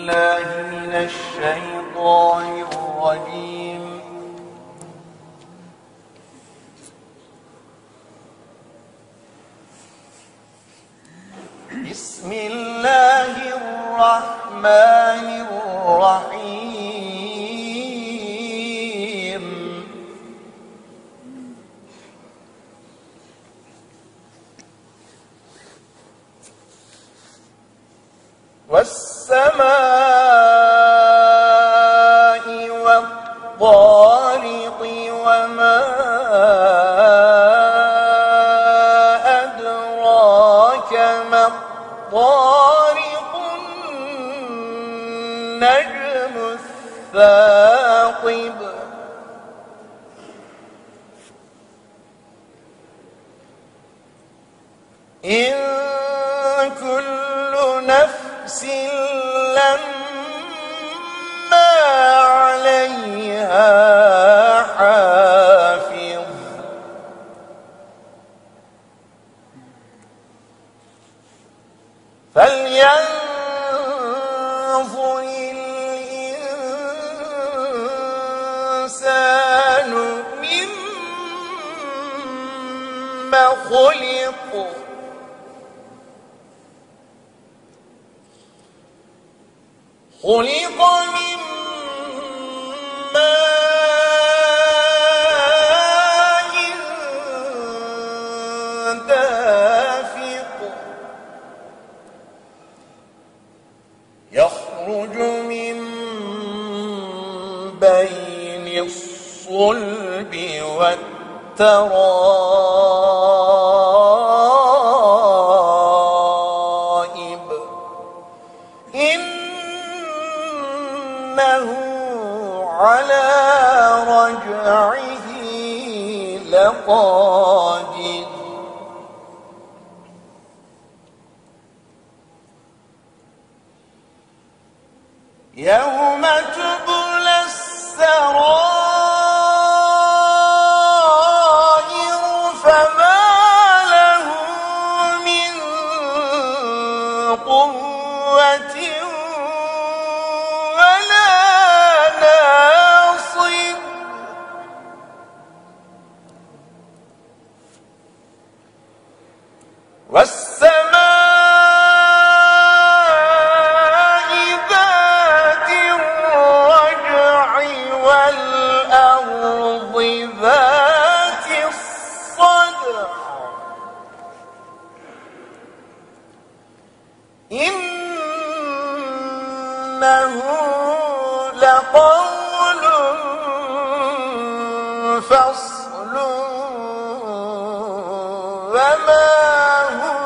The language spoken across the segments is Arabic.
بالله من الشيطان الرجيم. بسم الله الرحمن الرحيم. والسماء والطارق وما أدراك ما الطارق النجم الثاقب إن كل نفس لما عليها حافظ فلينظر الإنسان مما خلق خلق من ماء دافق يخرج من بين الصلب والترائب إنه على رجعه لقادر يوم تبلى السرائر فما له من قوة ولا ناصر والسماء ذات الرجع والأرض ذات الصدع إنه لقول فصل وما هو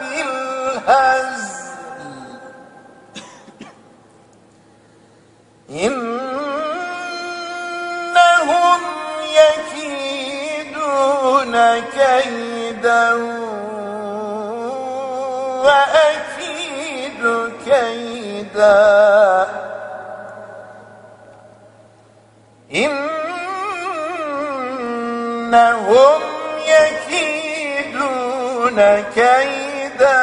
بالهزل إنهم يكيدون كيدا وأكيد كيدا إنهم يكيدون كيدا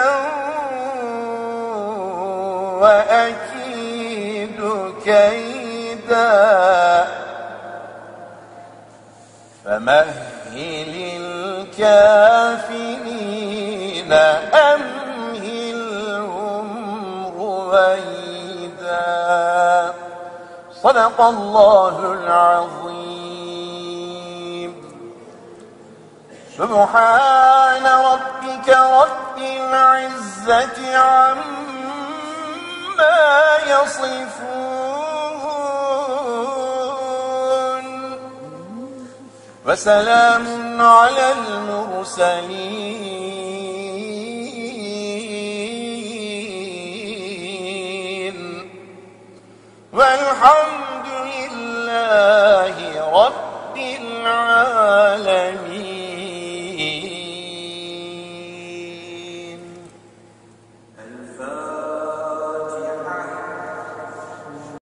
وأكيد كيدا فمهل الكافرين أمهلهم رويدا. صدق الله العظيم. سبحان ربك رب العزة عما يصفون وسلام على المرسلين والحمد لله